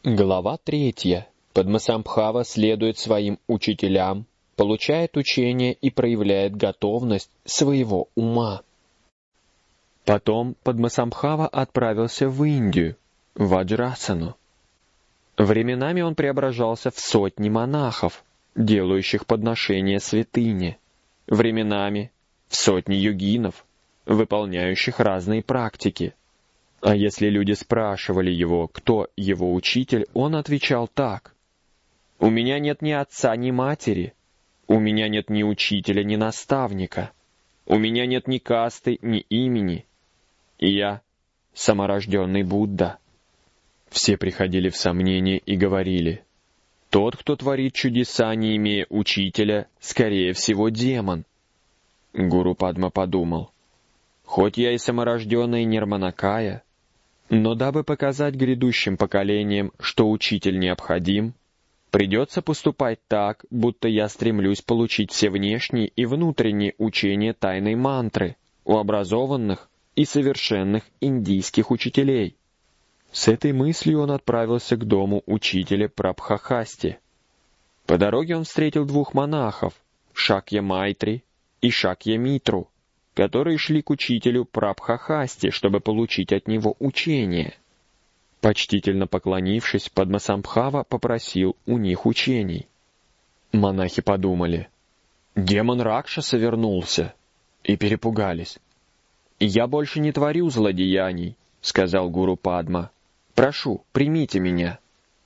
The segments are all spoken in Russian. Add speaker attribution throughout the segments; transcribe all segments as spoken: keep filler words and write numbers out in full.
Speaker 1: Глава третья. Падмасамбхава следует своим учителям, получает учение и проявляет готовность своего ума. Потом Падмасамбхава отправился в Индию, в Ваджрасану. Временами он преображался в сотни монахов, делающих подношения святыне, временами в сотни йогинов, выполняющих разные практики. А если люди спрашивали его, кто его учитель, он отвечал так: «У меня нет ни отца, ни матери, у меня нет ни учителя, ни наставника, у меня нет ни касты, ни имени, и я саморожденный Будда». Все приходили в сомнение и говорили: «Тот, кто творит чудеса, не имея учителя, скорее всего, демон». Гуру Падма подумал: «Хоть я и саморожденный Нирманакая, но дабы показать грядущим поколениям, что учитель необходим, придется поступать так, будто я стремлюсь получить все внешние и внутренние учения тайной мантры у образованных и совершенных индийских учителей». С этой мыслью он отправился к дому учителя Прабхахасти. По дороге он встретил двух монахов, Шакья Майтри и Шакья Митру, которые шли к учителю Прабхахасти, чтобы получить от него учение. Почтительно поклонившись, Падмасамбхава попросил у них учений. Монахи подумали: демон Ракшаса вернулся, и перепугались. «Я больше не творю злодеяний», — сказал Гуру Падма. «Прошу, примите меня».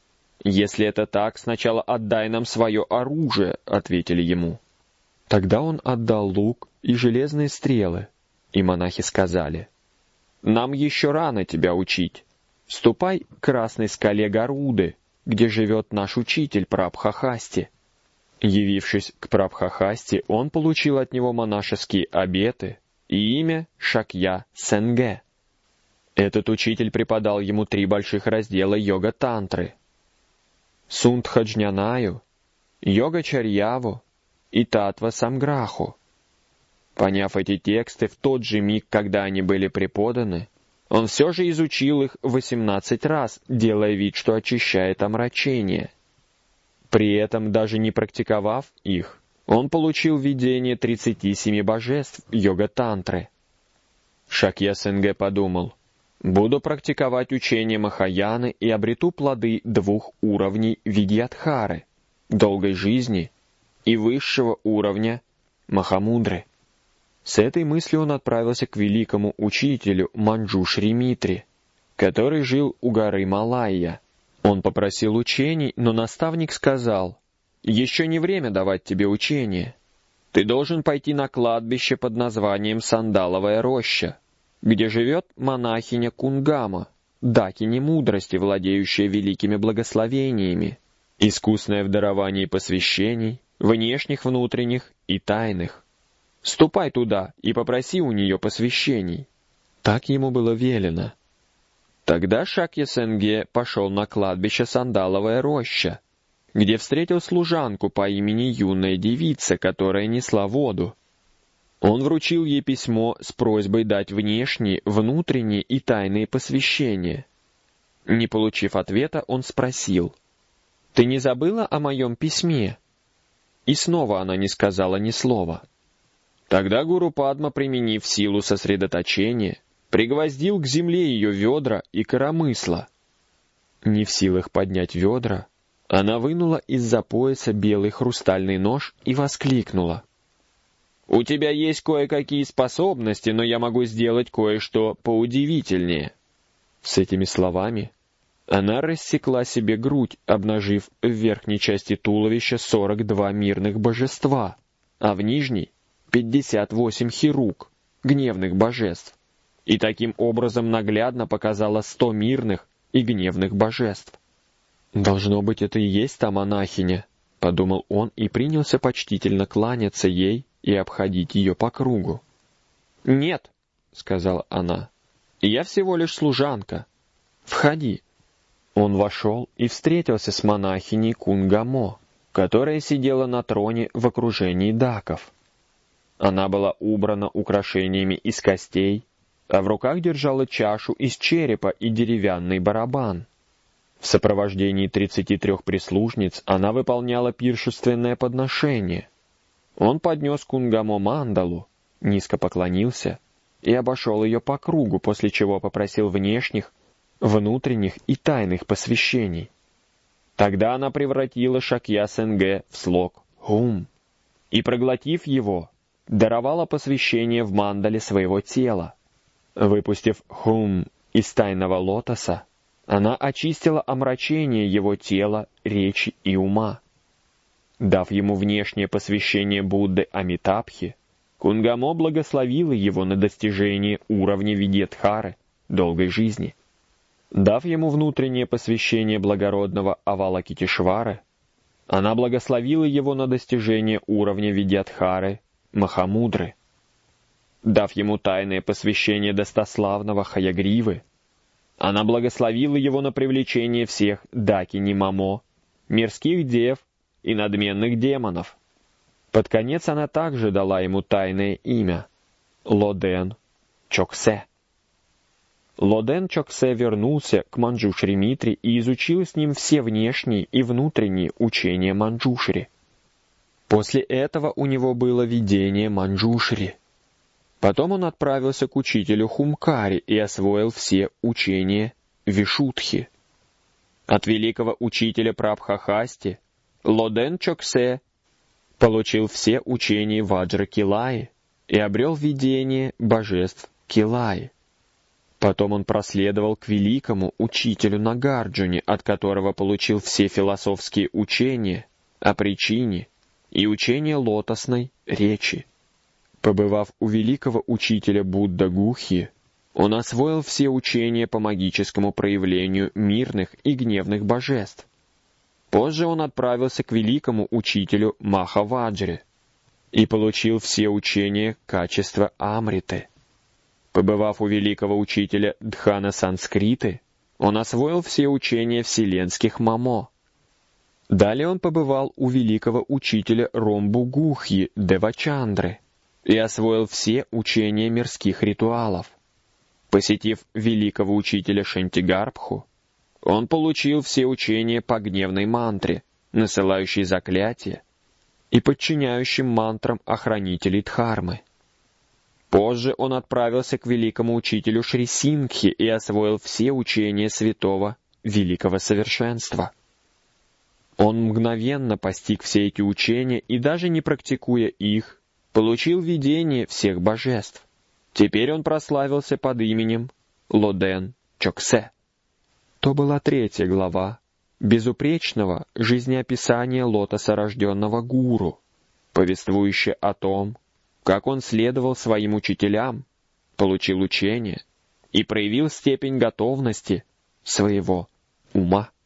Speaker 1: «Если это так, сначала отдай нам свое оружие», — ответили ему. Тогда он отдал лук и железные стрелы, и монахи сказали: «Нам еще рано тебя учить. Ступай к красной скале Гаруды, где живет наш учитель Прабхахасти». Явившись к Прабхахасти, он получил от него монашеские обеты и имя Шакья Сенге. Этот учитель преподал ему три больших раздела йога-тантры: Сундхаджнянаю, Йога-чарьяву и Татва-самграху. Поняв эти тексты в тот же миг, когда они были преподаны, он все же изучил их восемнадцать раз, делая вид, что очищает омрачение. При этом, даже не практиковав их, он получил видение тридцати семи божеств йога-тантры. Шакья Сенге подумал: «Буду практиковать учение Махаяны и обрету плоды двух уровней Видьядхары, долгой жизни, и высшего уровня Махамудры». С этой мыслью он отправился к великому учителю Манджушри Митре, который жил у горы Малайя. Он попросил учений, но наставник сказал: «Еще не время давать тебе учение. Ты должен пойти на кладбище под названием Сандаловая роща, где живет монахиня Кунгама, дакини мудрости, владеющая великими благословениями, искусная в даровании посвящений, внешних, внутренних и тайных. Ступай туда и попроси у нее посвящений». Так ему было велено. Тогда Шакья Сенге пошел на кладбище Сандаловая роща, где встретил служанку по имени Юная девица, которая несла воду. Он вручил ей письмо с просьбой дать внешние, внутренние и тайные посвящения. Не получив ответа, он спросил: «Ты не забыла о моем письме?» И снова она не сказала ни слова. Тогда Гуру Падма, применив силу сосредоточения, пригвоздил к земле ее ведра и коромысла. Не в силах поднять ведра, она вынула из-за пояса белый хрустальный нож и воскликнула: «У тебя есть кое-какие способности, но я могу сделать кое-что поудивительнее». С этими словами она рассекла себе грудь, обнажив в верхней части туловища сорок два мирных божества, а в нижней — пятьдесят восемь хирук, гневных божеств, и таким образом наглядно показала сто мирных и гневных божеств. «Должно быть, это и есть та монахиня», — подумал он и принялся почтительно кланяться ей и обходить ее по кругу. «Нет», — сказала она, — «я всего лишь служанка. Входи». Он вошел и встретился с монахиней Кунгамо, которая сидела на троне в окружении даков. Она была убрана украшениями из костей, а в руках держала чашу из черепа и деревянный барабан. В сопровождении тридцати трех прислужниц она выполняла пиршественное подношение. Он поднес Кунгамо мандалу, низко поклонился и обошел ее по кругу, после чего попросил внешних, внутренних и тайных посвящений. Тогда она превратила Шакья-Сенге в слог «Хум» и, проглотив его, даровала посвящение в мандале своего тела. Выпустив «Хум» из тайного лотоса, она очистила омрачение его тела, речи и ума. Дав ему внешнее посвящение Будды Амитабхи, Кунгамо благословила его на достижение уровня Видьядхары, долгой жизни. Дав ему внутреннее посвящение благородного Авалокитешвары, она благословила его на достижение уровня Видьядхары, Махамудры. Дав ему тайное посвящение достославного Хаягривы, она благословила его на привлечение всех Дакини-Мамо, мирских дев и надменных демонов. Под конец она также дала ему тайное имя — Лоден Чоксе. Лоден Чоксе вернулся к Манджушри Митре и изучил с ним все внешние и внутренние учения Манджушри. После этого у него было видение Манджушри. Потом он отправился к учителю Хумкари и освоил все учения Вишудхи. От великого учителя Прабхахасти Лоден Чоксе получил все учения Ваджра Килаи и обрел видение божеств Килаи. Потом он проследовал к великому учителю Нагарджуне, от которого получил все философские учения о причине и учения лотосной речи. Побывав у великого учителя Будда Гухи, он освоил все учения по магическому проявлению мирных и гневных божеств. Позже он отправился к великому учителю Махаваджре и получил все учения качества Амриты. Побывав у великого учителя Дхана Санскриты, он освоил все учения вселенских Мамо. Далее он побывал у великого учителя Ромбу Гухьи Девачандры и освоил все учения мирских ритуалов. Посетив великого учителя Шантигарбху, он получил все учения по гневной мантре, насылающей заклятия, и подчиняющим мантрам охранителей Дхармы. Позже он отправился к великому учителю Шри Сингхи и освоил все учения святого великого совершенства. Он мгновенно постиг все эти учения и, даже не практикуя их, получил видение всех божеств. Теперь он прославился под именем Лоден Чоксе. То была третья глава безупречного жизнеописания лотоса рожденного гуру, повествующая о том, как он следовал своим учителям, получил учение и проявил степень готовности своего ума.